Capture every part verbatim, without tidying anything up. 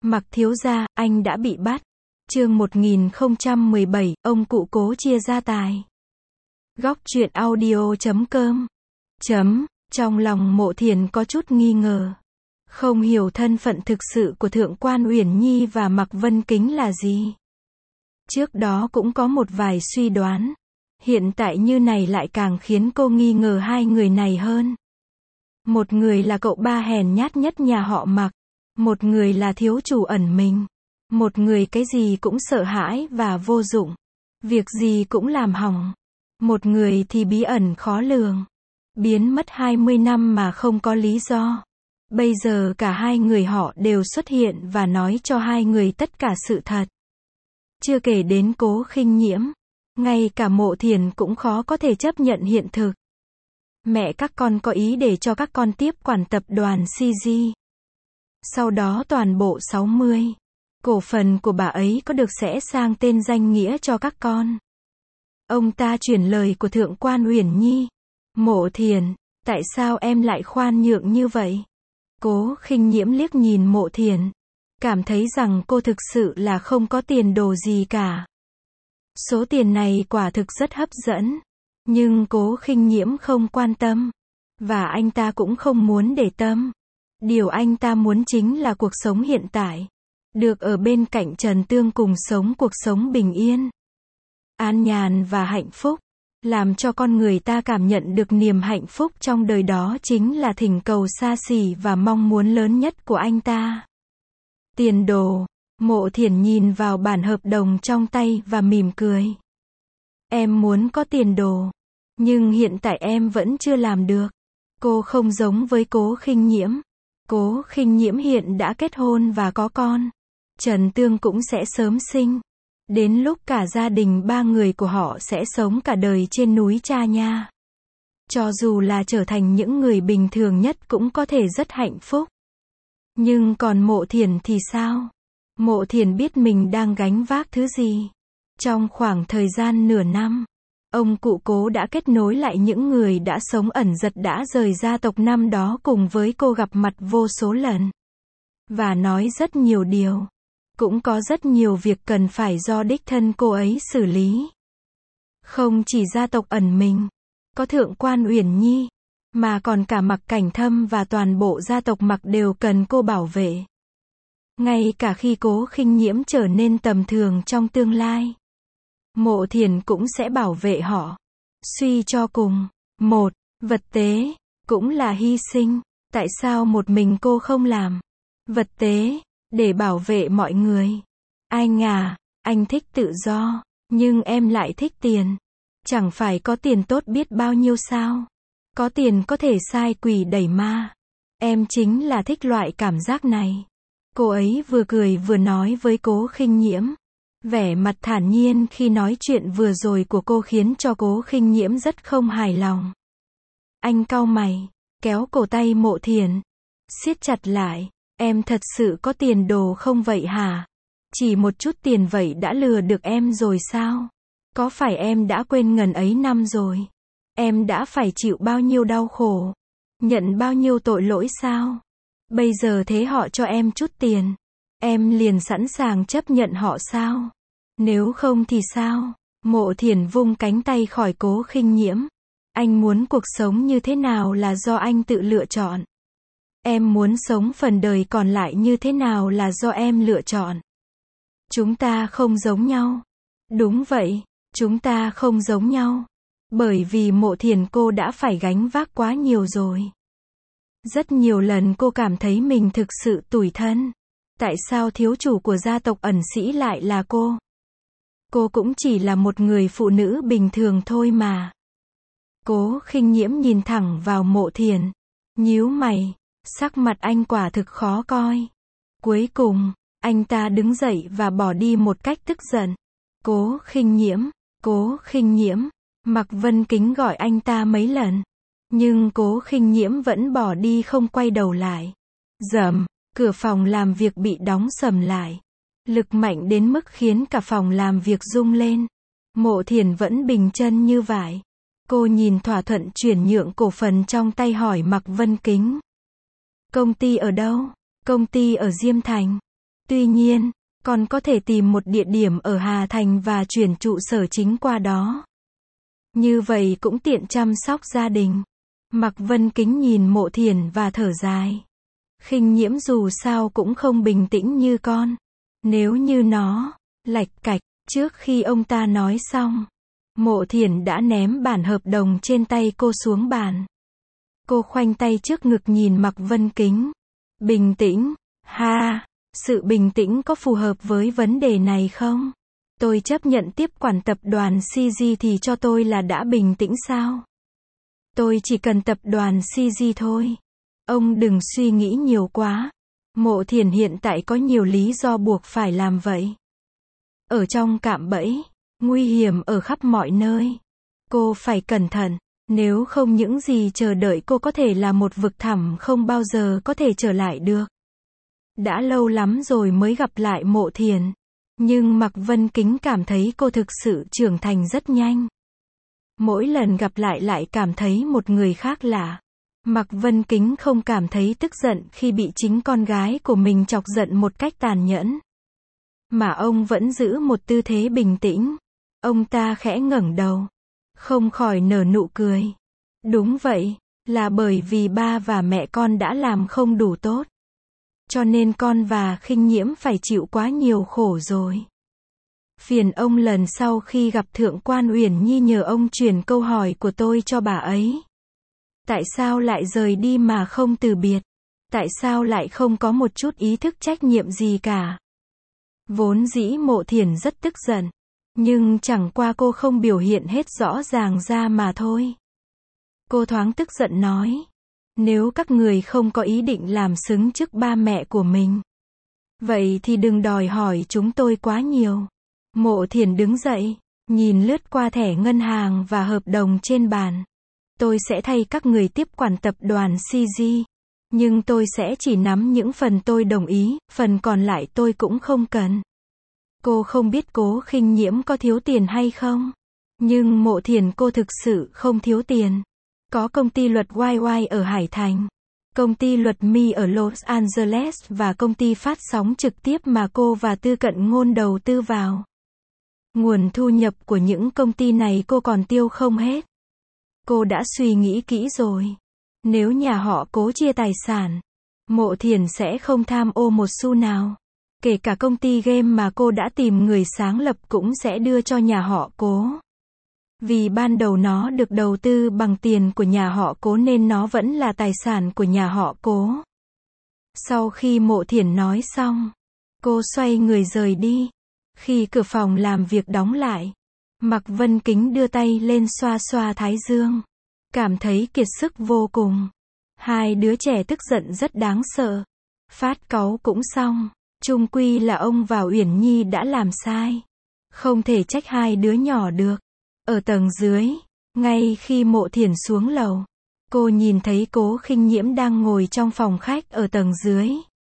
Mặc thiếu gia, anh đã bị bắt. Chương một nghìn không trăm mười bảy, ông cụ Cố chia gia tài. Góc truyện audio chấm com. Chấm, trong lòng Mộ Thiền có chút nghi ngờ. Không hiểu thân phận thực sự của Thượng quan Uyển Nhi và Mạc Vân Kính là gì. Trước đó cũng có một vài suy đoán. Hiện tại như này lại càng khiến cô nghi ngờ hai người này hơn. Một người là cậu ba hèn nhát nhất nhà họ Mạc. Một người là thiếu chủ ẩn mình. Một người cái gì cũng sợ hãi và vô dụng. Việc gì cũng làm hỏng. Một người thì bí ẩn khó lường. Biến mất hai mươi năm mà không có lý do. Bây giờ cả hai người họ đều xuất hiện và nói cho hai người tất cả sự thật. Chưa kể đến Cố Khinh Nhiễm. Ngay cả Mộ Thiền cũng khó có thể chấp nhận hiện thực. Mẹ các con có ý để cho các con tiếp quản tập đoàn xê giê. Sau đó toàn bộ sáu mươi cổ phần của bà ấy có được sẽ sang tên danh nghĩa cho các con. Ông ta chuyển lời của Thượng quan Uyển Nhi. Mộ Thiền, tại sao em lại khoan nhượng như vậy? Cố Khinh Nhiễm liếc nhìn Mộ Thiền. Cảm thấy rằng cô thực sự là không có tiền đồ gì cả. Số tiền này quả thực rất hấp dẫn. Nhưng Cố Khinh Nhiễm không quan tâm. Và anh ta cũng không muốn để tâm. Điều anh ta muốn chính là cuộc sống hiện tại. Được ở bên cạnh Trần Tương cùng sống cuộc sống bình yên. An nhàn và hạnh phúc. Làm cho con người ta cảm nhận được niềm hạnh phúc trong đời đó chính là thỉnh cầu xa xỉ và mong muốn lớn nhất của anh ta. Tiền đồ. Mộ Thiển nhìn vào bản hợp đồng trong tay và mỉm cười. Em muốn có tiền đồ. Nhưng hiện tại em vẫn chưa làm được. Cô không giống với Cố Khinh Nhiễm. Cố Khinh Nhiễm hiện đã kết hôn và có con. Trần Tương cũng sẽ sớm sinh. Đến lúc cả gia đình ba người của họ sẽ sống cả đời trên núi Cha Nha. Cho dù là trở thành những người bình thường nhất cũng có thể rất hạnh phúc. Nhưng còn Mộ Thiển thì sao? Mộ Thiển biết mình đang gánh vác thứ gì. Trong khoảng thời gian nửa năm, ông cụ Cố đã kết nối lại những người đã sống ẩn giật đã rời gia tộc năm đó cùng với cô gặp mặt vô số lần. Và nói rất nhiều điều. Cũng có rất nhiều việc cần phải do đích thân cô ấy xử lý. Không chỉ gia tộc ẩn mình, có Thượng quan Uyển Nhi, mà còn cả Mạc Cảnh Thâm và toàn bộ gia tộc Mạc đều cần cô bảo vệ. Ngay cả khi Cố Khinh Nhiễm trở nên tầm thường trong tương lai, Mộ Thiển cũng sẽ bảo vệ họ. Suy cho cùng, một, vật tế, cũng là hy sinh. Tại sao một mình cô không làm? Vật tế, để bảo vệ mọi người. Anh à, anh thích tự do, nhưng em lại thích tiền. Chẳng phải có tiền tốt biết bao nhiêu sao? Có tiền có thể sai quỷ đẩy ma. Em chính là thích loại cảm giác này. Cô ấy vừa cười vừa nói với Cố Khinh Nhiễm. Vẻ mặt thản nhiên khi nói chuyện vừa rồi của cô khiến cho Cố Khinh Nhiễm rất không hài lòng. Anh cau mày, kéo cổ tay Mộ Thiển, siết chặt lại. Em thật sự có tiền đồ không vậy hả? Chỉ một chút tiền vậy đã lừa được em rồi sao? Có phải em đã quên ngần ấy năm rồi? Em đã phải chịu bao nhiêu đau khổ? Nhận bao nhiêu tội lỗi sao? Bây giờ thế họ cho em chút tiền. Em liền sẵn sàng chấp nhận họ sao? Nếu không thì sao? Mộ Thiển vung cánh tay khỏi Cố Khinh Nhiễm. Anh muốn cuộc sống như thế nào là do anh tự lựa chọn. Em muốn sống phần đời còn lại như thế nào là do em lựa chọn. Chúng ta không giống nhau. Đúng vậy, chúng ta không giống nhau. Bởi vì Mộ Thiển cô đã phải gánh vác quá nhiều rồi. Rất nhiều lần cô cảm thấy mình thực sự tủi thân. Tại sao thiếu chủ của gia tộc ẩn sĩ lại là cô? Cô cũng chỉ là một người phụ nữ bình thường thôi mà. Cố Khinh Nhiễm nhìn thẳng vào Mộ Thiển. Nhíu mày. Sắc mặt anh quả thực khó coi. Cuối cùng, anh ta đứng dậy và bỏ đi một cách tức giận. Cố Khinh Nhiễm, Cố Khinh Nhiễm. Mạc Vân Kính gọi anh ta mấy lần. Nhưng Cố Khinh Nhiễm vẫn bỏ đi không quay đầu lại. Rầm, cửa phòng làm việc bị đóng sầm lại. Lực mạnh đến mức khiến cả phòng làm việc rung lên. Mộ Thiển vẫn bình chân như vải. Cô nhìn thỏa thuận chuyển nhượng cổ phần trong tay hỏi Mạc Vân Kính. Công ty ở đâu? Công ty ở Diêm Thành. Tuy nhiên, còn có thể tìm một địa điểm ở Hà Thành và chuyển trụ sở chính qua đó. Như vậy cũng tiện chăm sóc gia đình. Mạc Vân Kính nhìn Mộ Thiển và thở dài. Khinh Nhiễm dù sao cũng không bình tĩnh như con. Nếu như nó, lạch cạch, trước khi ông ta nói xong, Mộ Thiển đã ném bản hợp đồng trên tay cô xuống bàn. Cô khoanh tay trước ngực nhìn Mạc Vân Kính. Bình tĩnh, ha, sự bình tĩnh có phù hợp với vấn đề này không? Tôi chấp nhận tiếp quản tập đoàn xê giê thì cho tôi là đã bình tĩnh sao? Tôi chỉ cần tập đoàn xê giê thôi. Ông đừng suy nghĩ nhiều quá. Mộ Thiển hiện tại có nhiều lý do buộc phải làm vậy. Ở trong cạm bẫy, nguy hiểm ở khắp mọi nơi. Cô phải cẩn thận, nếu không những gì chờ đợi cô có thể là một vực thẳm không bao giờ có thể trở lại được. Đã lâu lắm rồi mới gặp lại Mộ Thiển. Nhưng Mạc Vân Kính cảm thấy cô thực sự trưởng thành rất nhanh. Mỗi lần gặp lại lại cảm thấy một người khác lạ. Mạc Vân Kính không cảm thấy tức giận khi bị chính con gái của mình chọc giận một cách tàn nhẫn. Mà ông vẫn giữ một tư thế bình tĩnh. Ông ta khẽ ngẩng đầu. Không khỏi nở nụ cười. Đúng vậy, là bởi vì ba và mẹ con đã làm không đủ tốt. Cho nên con và Khinh Nhiễm phải chịu quá nhiều khổ rồi. Phiền ông lần sau khi gặp Thượng quan Uyển Nhi nhờ ông truyền câu hỏi của tôi cho bà ấy. Tại sao lại rời đi mà không từ biệt? Tại sao lại không có một chút ý thức trách nhiệm gì cả? Vốn dĩ Mộ Thiển rất tức giận. Nhưng chẳng qua cô không biểu hiện hết rõ ràng ra mà thôi. Cô thoáng tức giận nói. Nếu các người không có ý định làm xứng trước ba mẹ của mình, vậy thì đừng đòi hỏi chúng tôi quá nhiều. Mộ Thiển đứng dậy, nhìn lướt qua thẻ ngân hàng và hợp đồng trên bàn. Tôi sẽ thay các người tiếp quản tập đoàn xê giê. Nhưng tôi sẽ chỉ nắm những phần tôi đồng ý, phần còn lại tôi cũng không cần. Cô không biết Cố Khinh Nhiễm có thiếu tiền hay không? Nhưng Mộ Thiển cô thực sự không thiếu tiền. Có công ty luật Y Y ở Hải Thành, công ty luật Mi ở Los Angeles và công ty phát sóng trực tiếp mà cô và Tư Cận Ngôn đầu tư vào. Nguồn thu nhập của những công ty này cô còn tiêu không hết. Cô đã suy nghĩ kỹ rồi. Nếu nhà họ Cố chia tài sản, Mộ Thiển sẽ không tham ô một xu nào. Kể cả công ty game mà cô đã tìm người sáng lập cũng sẽ đưa cho nhà họ Cố. Vì ban đầu nó được đầu tư bằng tiền của nhà họ Cố nên nó vẫn là tài sản của nhà họ Cố. Sau khi Mộ Thiển nói xong, cô xoay người rời đi. Khi cửa phòng làm việc đóng lại, Mạc Vân Kính đưa tay lên xoa xoa thái dương. Cảm thấy kiệt sức vô cùng. Hai đứa trẻ tức giận rất đáng sợ. Phát cáu cũng xong. Chung quy là ông và Uyển Nhi đã làm sai. Không thể trách hai đứa nhỏ được. Ở tầng dưới, ngay khi Mộ Thiển xuống lầu, cô nhìn thấy Cố Khinh Nhiễm đang ngồi trong phòng khách ở tầng dưới.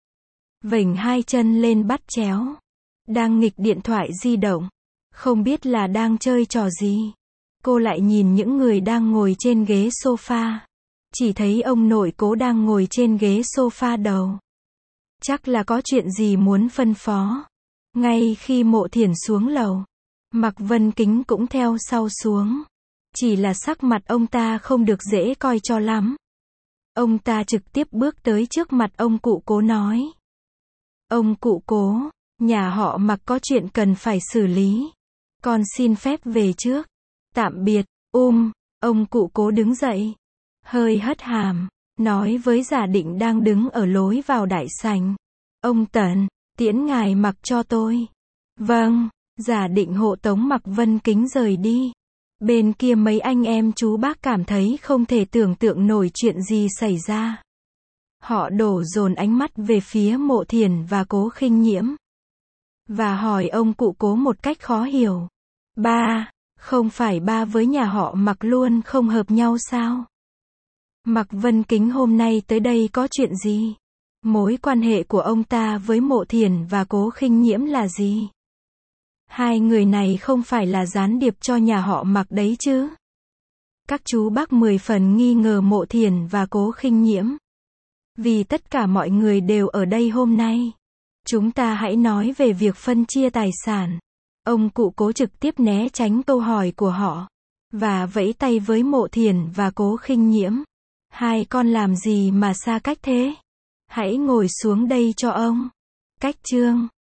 Vểnh hai chân lên bắt chéo. Đang nghịch điện thoại di động. Không biết là đang chơi trò gì. Cô lại nhìn những người đang ngồi trên ghế sofa. Chỉ thấy ông nội Cố đang ngồi trên ghế sofa đầu. Chắc là có chuyện gì muốn phân phó. Ngay khi Mộ Thiển xuống lầu, Mạc Vân Kính cũng theo sau xuống. Chỉ là sắc mặt ông ta không được dễ coi cho lắm. Ông ta trực tiếp bước tới trước mặt ông cụ Cố nói. Ông cụ Cố, nhà họ Mạc có chuyện cần phải xử lý. Con xin phép về trước. Tạm biệt, um, ông cụ Cố đứng dậy. Hơi hất hàm, nói với Giả Định đang đứng ở lối vào đại sảnh. Ông Tần, tiễn ngài Mạc cho tôi. Vâng, Giả Định hộ tống Mạc Vân Kính rời đi. Bên kia mấy anh em chú bác cảm thấy không thể tưởng tượng nổi chuyện gì xảy ra. Họ đổ dồn ánh mắt về phía Mộ Thiển và Cố Khinh Nhiễm. Và hỏi ông cụ Cố một cách khó hiểu. Ba, không phải ba với nhà họ Mạc luôn không hợp nhau sao? Mạc Vân Kính hôm nay tới đây có chuyện gì? Mối quan hệ của ông ta với Mộ Thiển và Cố Khinh Nhiễm là gì? Hai người này không phải là gián điệp cho nhà họ Mạc đấy chứ? Các chú bác mười phần nghi ngờ Mộ Thiển và Cố Khinh Nhiễm. Vì tất cả mọi người đều ở đây hôm nay. Chúng ta hãy nói về việc phân chia tài sản. Ông cụ Cố trực tiếp né tránh câu hỏi của họ, và vẫy tay với Mộ Thiển và Cố Khinh Nhiễm. Hai con làm gì mà xa cách thế? Hãy ngồi xuống đây cho ông. Cách chương